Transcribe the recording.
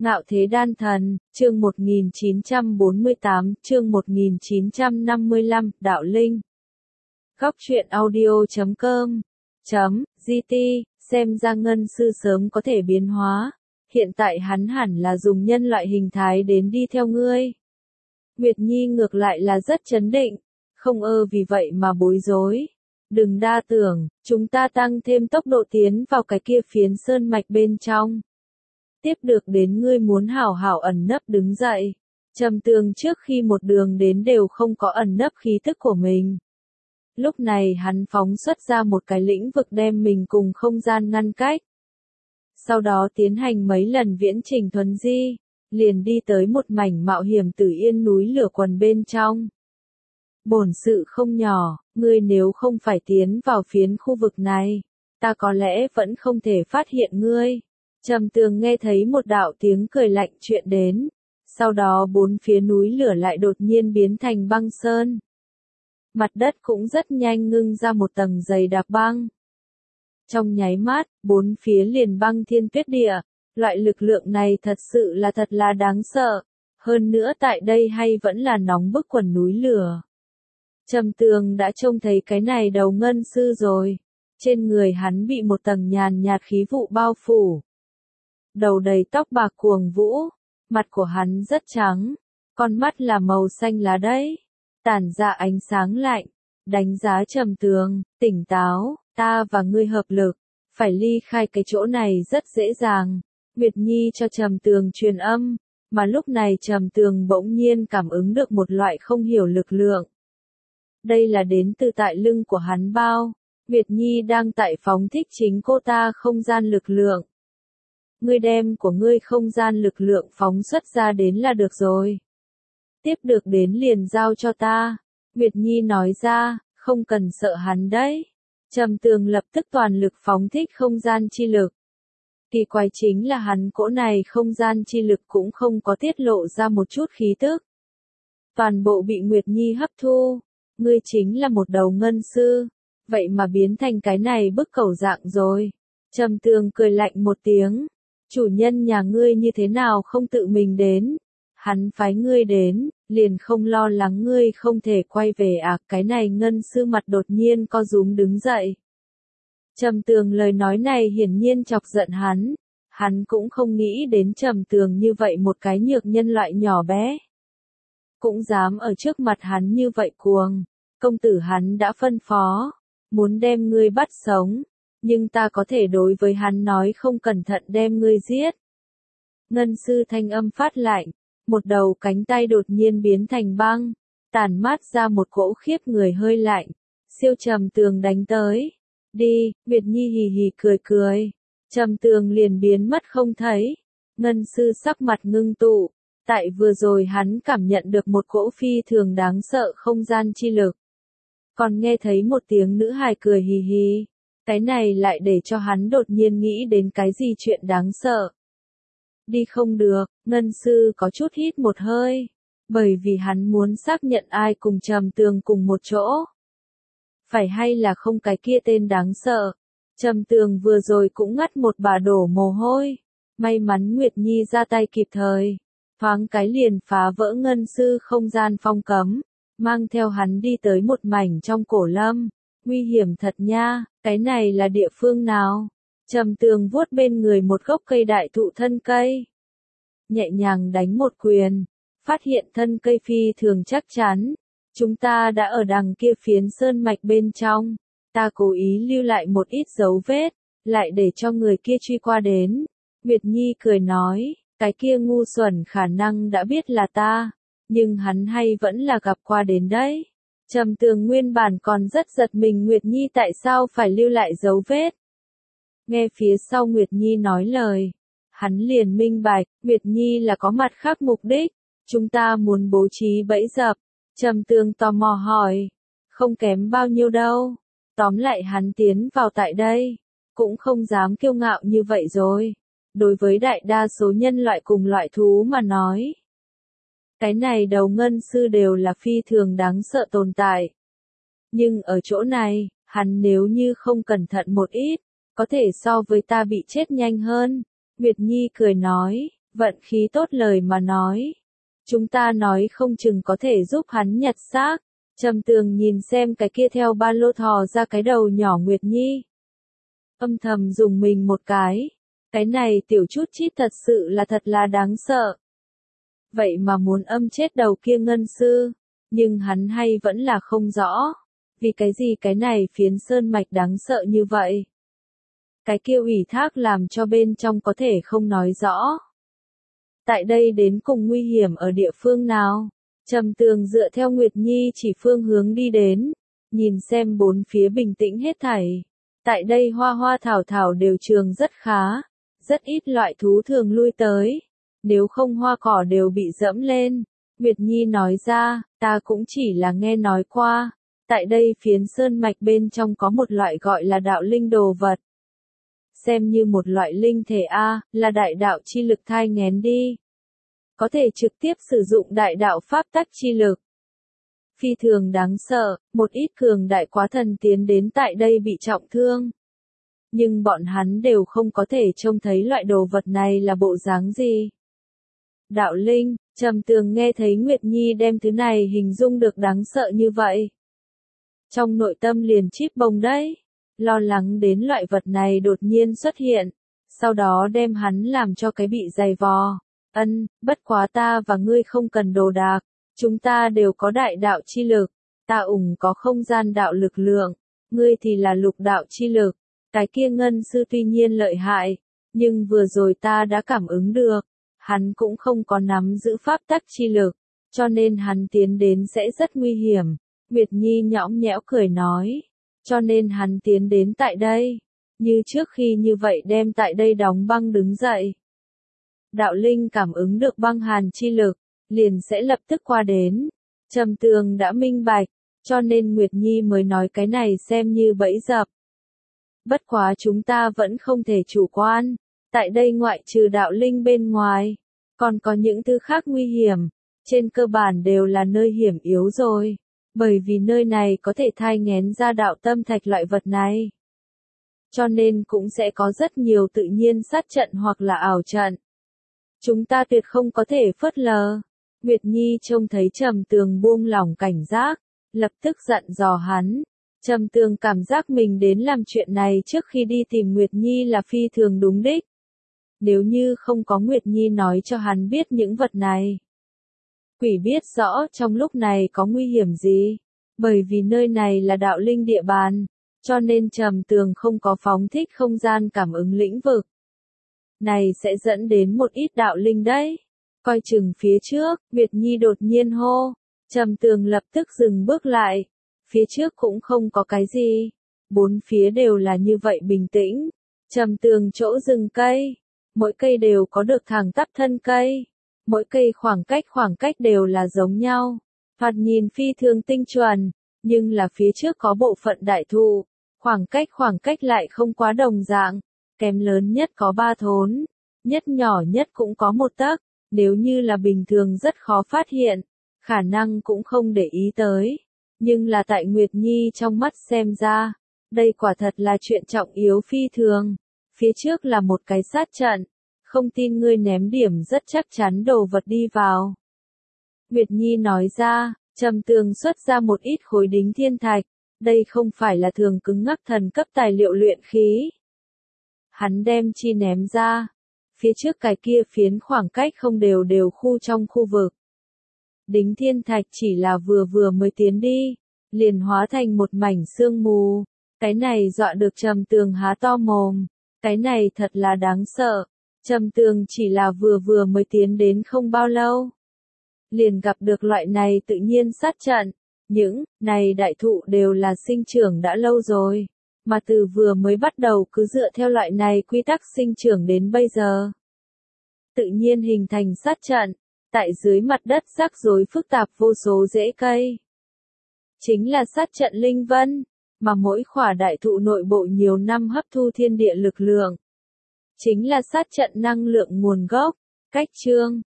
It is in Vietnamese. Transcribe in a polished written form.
Ngạo thế đan thần, chương 1948, chương 1955, Đạo Linh. Góc truyện audio.com .gt, xem ra ngân sư sớm có thể biến hóa. Hiện tại hắn hẳn là dùng nhân loại hình thái đến đi theo ngươi. Nguyệt Nhi ngược lại là rất chấn định, không vì vậy mà bối rối. Đừng đa tưởng, chúng ta tăng thêm tốc độ tiến vào cái kia phiến sơn mạch bên trong. Tiếp được đến ngươi muốn hảo hảo ẩn nấp đứng dậy. Trầm Tường trước khi một đường đến đều không có ẩn nấp khí tức của mình. Lúc này hắn phóng xuất ra một cái lĩnh vực đem mình cùng không gian ngăn cách. Sau đó tiến hành mấy lần viễn trình thuần di, liền đi tới một mảnh mạo hiểm Tử Yên núi lửa quần bên trong. Bổn sự không nhỏ, ngươi nếu không phải tiến vào phiến khu vực này, ta có lẽ vẫn không thể phát hiện ngươi. Trầm Tường nghe thấy một đạo tiếng cười lạnh chuyện đến, sau đó bốn phía núi lửa lại đột nhiên biến thành băng sơn. Mặt đất cũng rất nhanh ngưng ra một tầng dày đặc băng. Trong nháy mắt, bốn phía liền băng thiên tuyết địa, loại lực lượng này thật sự là thật là đáng sợ, hơn nữa tại đây hay vẫn là nóng bức quần núi lửa. Trầm Tường đã trông thấy cái này đầu ngân sư rồi, trên người hắn bị một tầng nhàn nhạt khí vụ bao phủ. Đầu đầy tóc bạc cuồng vũ, mặt của hắn rất trắng, con mắt là màu xanh lá đấy, tản ra ánh sáng lạnh, đánh giá Trầm Tường, tỉnh táo, ta và ngươi hợp lực, phải ly khai cái chỗ này rất dễ dàng. Nguyệt Nhi cho Trầm Tường truyền âm, mà lúc này Trầm Tường bỗng nhiên cảm ứng được một loại không hiểu lực lượng. Đây là đến từ tại lưng của hắn bao, Nguyệt Nhi đang tại phóng thích chính cô ta không gian lực lượng. Ngươi đem của ngươi không gian lực lượng phóng xuất ra đến là được rồi. Tiếp được đến liền giao cho ta. Nguyệt Nhi nói ra, không cần sợ hắn đấy. Trầm Tường lập tức toàn lực phóng thích không gian chi lực. Kỳ quái chính là hắn cỗ này không gian chi lực cũng không có tiết lộ ra một chút khí tức. Toàn bộ bị Nguyệt Nhi hấp thu. Ngươi chính là một đầu ngân sư. Vậy mà biến thành cái này bức cẩu dạng rồi. Trầm Tường cười lạnh một tiếng. Chủ nhân nhà ngươi như thế nào không tự mình đến? Hắn phái ngươi đến, liền không lo lắng ngươi không thể quay về à? Cái này ngân sư mặt đột nhiên co rúm đứng dậy. Trầm Tường lời nói này hiển nhiên chọc giận hắn. Hắn cũng không nghĩ đến Trầm Tường như vậy một cái nhược nhân loại nhỏ bé. Cũng dám ở trước mặt hắn như vậy cuồng. Công tử hắn đã phân phó, muốn đem ngươi bắt sống. Nhưng ta có thể đối với hắn nói không cẩn thận đem ngươi giết. Ngân sư thanh âm phát lạnh, một đầu cánh tay đột nhiên biến thành băng, tản mát ra một cỗ khiếp người hơi lạnh, siêu Trầm Tường đánh tới. Đi, Nguyệt Nhi hì hì cười cười, Trầm Tường liền biến mất không thấy. Ngân sư sắc mặt ngưng tụ, tại vừa rồi hắn cảm nhận được một cỗ phi thường đáng sợ không gian chi lực. Còn nghe thấy một tiếng nữ hài cười hì hì. Cái này lại để cho hắn đột nhiên nghĩ đến cái gì chuyện đáng sợ. Đi không được, ngân sư có chút hít một hơi, bởi vì hắn muốn xác nhận ai cùng Trầm Tường cùng một chỗ. Phải hay là không cái kia tên đáng sợ. Trầm Tường vừa rồi cũng ngắt một bà đổ mồ hôi. May mắn Nguyệt Nhi ra tay kịp thời. Thoáng cái liền phá vỡ ngân sư không gian phong cấm, mang theo hắn đi tới một mảnh trong cổ lâm. Nguy hiểm thật nha, cái này là địa phương nào? Trầm Tường vuốt bên người một gốc cây đại thụ thân cây. Nhẹ nhàng đánh một quyền, phát hiện thân cây phi thường chắc chắn. Chúng ta đã ở đằng kia phiến sơn mạch bên trong. Ta cố ý lưu lại một ít dấu vết, lại để cho người kia truy qua đến. Nguyệt Nhi cười nói, cái kia ngu xuẩn khả năng đã biết là ta, nhưng hắn hay vẫn là gặp qua đến đấy. Trầm Tường nguyên bản còn rất giật mình Nguyệt Nhi tại sao phải lưu lại dấu vết. Nghe phía sau Nguyệt Nhi nói lời, hắn liền minh bạch, Nguyệt Nhi là có mặt khác mục đích, chúng ta muốn bố trí bẫy dập. Trầm Tường tò mò hỏi, không kém bao nhiêu đâu, tóm lại hắn tiến vào tại đây, cũng không dám kiêu ngạo như vậy rồi. Đối với đại đa số nhân loại cùng loại thú mà nói, cái này đầu ngân sư đều là phi thường đáng sợ tồn tại. Nhưng ở chỗ này, hắn nếu như không cẩn thận một ít, có thể so với ta bị chết nhanh hơn. Nguyệt Nhi cười nói, Vận khí tốt lời mà nói. Chúng ta nói không chừng có thể giúp hắn nhặt xác. Trầm Tường nhìn xem cái kia theo ba lô thò ra cái đầu nhỏ Nguyệt Nhi. Âm thầm dùng mình một cái. Cái này tiểu chút chít thật sự là thật là đáng sợ. Vậy mà muốn âm chết đầu kia ngân sư. Nhưng hắn hay vẫn là không rõ. Vì cái gì cái này phiến sơn mạch đáng sợ như vậy? Cái kia ủy thác làm cho bên trong có thể không nói rõ. Tại đây đến cùng nguy hiểm ở địa phương nào? Trầm Tường dựa theo Nguyệt Nhi chỉ phương hướng đi đến, nhìn xem bốn phía bình tĩnh hết thảy. Tại đây hoa hoa thảo thảo đều trường rất khá, rất ít loại thú thường lui tới. Nếu không hoa cỏ đều bị dẫm lên. Nguyệt Nhi nói ra, ta cũng chỉ là nghe nói qua. Tại đây phiến sơn mạch bên trong có một loại gọi là đạo linh đồ vật. Xem như một loại linh thể A, là đại đạo chi lực thai nghén đi. Có thể trực tiếp sử dụng đại đạo pháp tắc chi lực. Phi thường đáng sợ, một ít cường đại quá thần tiến đến tại đây bị trọng thương. Nhưng bọn hắn đều không có thể trông thấy loại đồ vật này là bộ dáng gì. Đạo linh, Trầm Tường nghe thấy Nguyệt Nhi đem thứ này hình dung được đáng sợ như vậy. Trong nội tâm liền chíp bông đấy. Lo lắng đến loại vật này đột nhiên xuất hiện. Sau đó đem hắn làm cho cái bị dày vò. Bất quá ta và ngươi không cần đồ đạc. Chúng ta đều có đại đạo chi lực. Ta có không gian đạo lực lượng. Ngươi thì là lục đạo chi lực. Cái kia ngân sư tuy nhiên lợi hại. Nhưng vừa rồi ta đã cảm ứng được. Hắn cũng không có nắm giữ pháp tắc chi lực. Cho nên hắn tiến đến sẽ rất nguy hiểm. Nguyệt Nhi nhõng nhẽo cười nói. Cho nên hắn tiến đến tại đây. Như trước khi như vậy đem tại đây đóng băng đứng dậy. Đạo linh cảm ứng được băng hàn chi lực, liền sẽ lập tức qua đến. Trầm Tường đã minh bạch, cho nên Nguyệt Nhi mới nói cái này xem như bẫy dập. Bất quá chúng ta vẫn không thể chủ quan. Tại đây ngoại trừ đạo linh bên ngoài, còn có những thứ khác nguy hiểm. Trên cơ bản đều là nơi hiểm yếu rồi. Bởi vì nơi này có thể thai nghén ra đạo tâm thạch loại vật này. Cho nên cũng sẽ có rất nhiều tự nhiên sát trận hoặc là ảo trận. Chúng ta tuyệt không có thể phớt lờ. Nguyệt Nhi trông thấy Trầm Tường buông lỏng cảnh giác, lập tức dặn dò hắn. Trầm Tường cảm giác mình đến làm chuyện này trước khi đi tìm Nguyệt Nhi là phi thường đúng đích. Nếu như không có Nguyệt Nhi nói cho hắn biết những vật này. Quỷ biết rõ trong lúc này có nguy hiểm gì. Bởi vì nơi này là đạo linh địa bàn. Cho nên Trầm Tường không có phóng thích không gian cảm ứng lĩnh vực. Này sẽ dẫn đến một ít đạo linh đấy. Coi chừng phía trước, Nguyệt Nhi đột nhiên hô. Trầm Tường lập tức dừng bước lại. Phía trước cũng không có cái gì. Bốn phía đều là như vậy bình tĩnh. Trầm Tường chỗ rừng cây. Mỗi cây đều có được thẳng tắp thân cây. Mỗi cây khoảng cách đều là giống nhau. Thoạt nhìn phi thường tinh chuẩn. Nhưng là phía trước có bộ phận đại thụ. Khoảng cách lại không quá đồng dạng. Kém lớn nhất có 3 thốn. Nhất nhỏ nhất cũng có 1 tấc. Nếu như là bình thường rất khó phát hiện. Khả năng cũng không để ý tới. Nhưng là tại Nguyệt Nhi trong mắt xem ra. Đây quả thật là chuyện trọng yếu phi thường. Phía trước là một cái sát trận. Không tin ngươi ném điểm rất chắc chắn đồ vật đi vào. Nguyệt Nhi nói ra, Trầm Tường xuất ra một ít khối đính thiên thạch. Đây không phải là thường cứng ngắc thần cấp tài liệu luyện khí. Hắn đem chi ném ra. Phía trước cái kia phiến khoảng cách không đều khu trong khu vực. Đính thiên thạch chỉ là vừa mới tiến đi. Liền hóa thành một mảnh sương mù. Cái này dọa được Trầm Tường há to mồm. Cái này thật là đáng sợ. Trầm Tường chỉ là vừa mới tiến đến không bao lâu. Liền gặp được loại này tự nhiên sát trận. Những này đại thụ đều là sinh trưởng đã lâu rồi. Mà từ vừa mới bắt đầu cứ dựa theo loại này quy tắc sinh trưởng đến bây giờ. Tự nhiên hình thành sát trận. Tại dưới mặt đất rắc rối phức tạp vô số rễ cây. Chính là sát trận linh vân. Mà mỗi khỏa đại thụ nội bộ nhiều năm hấp thu thiên địa lực lượng. Chính là sát trận năng lượng nguồn gốc. Cách chương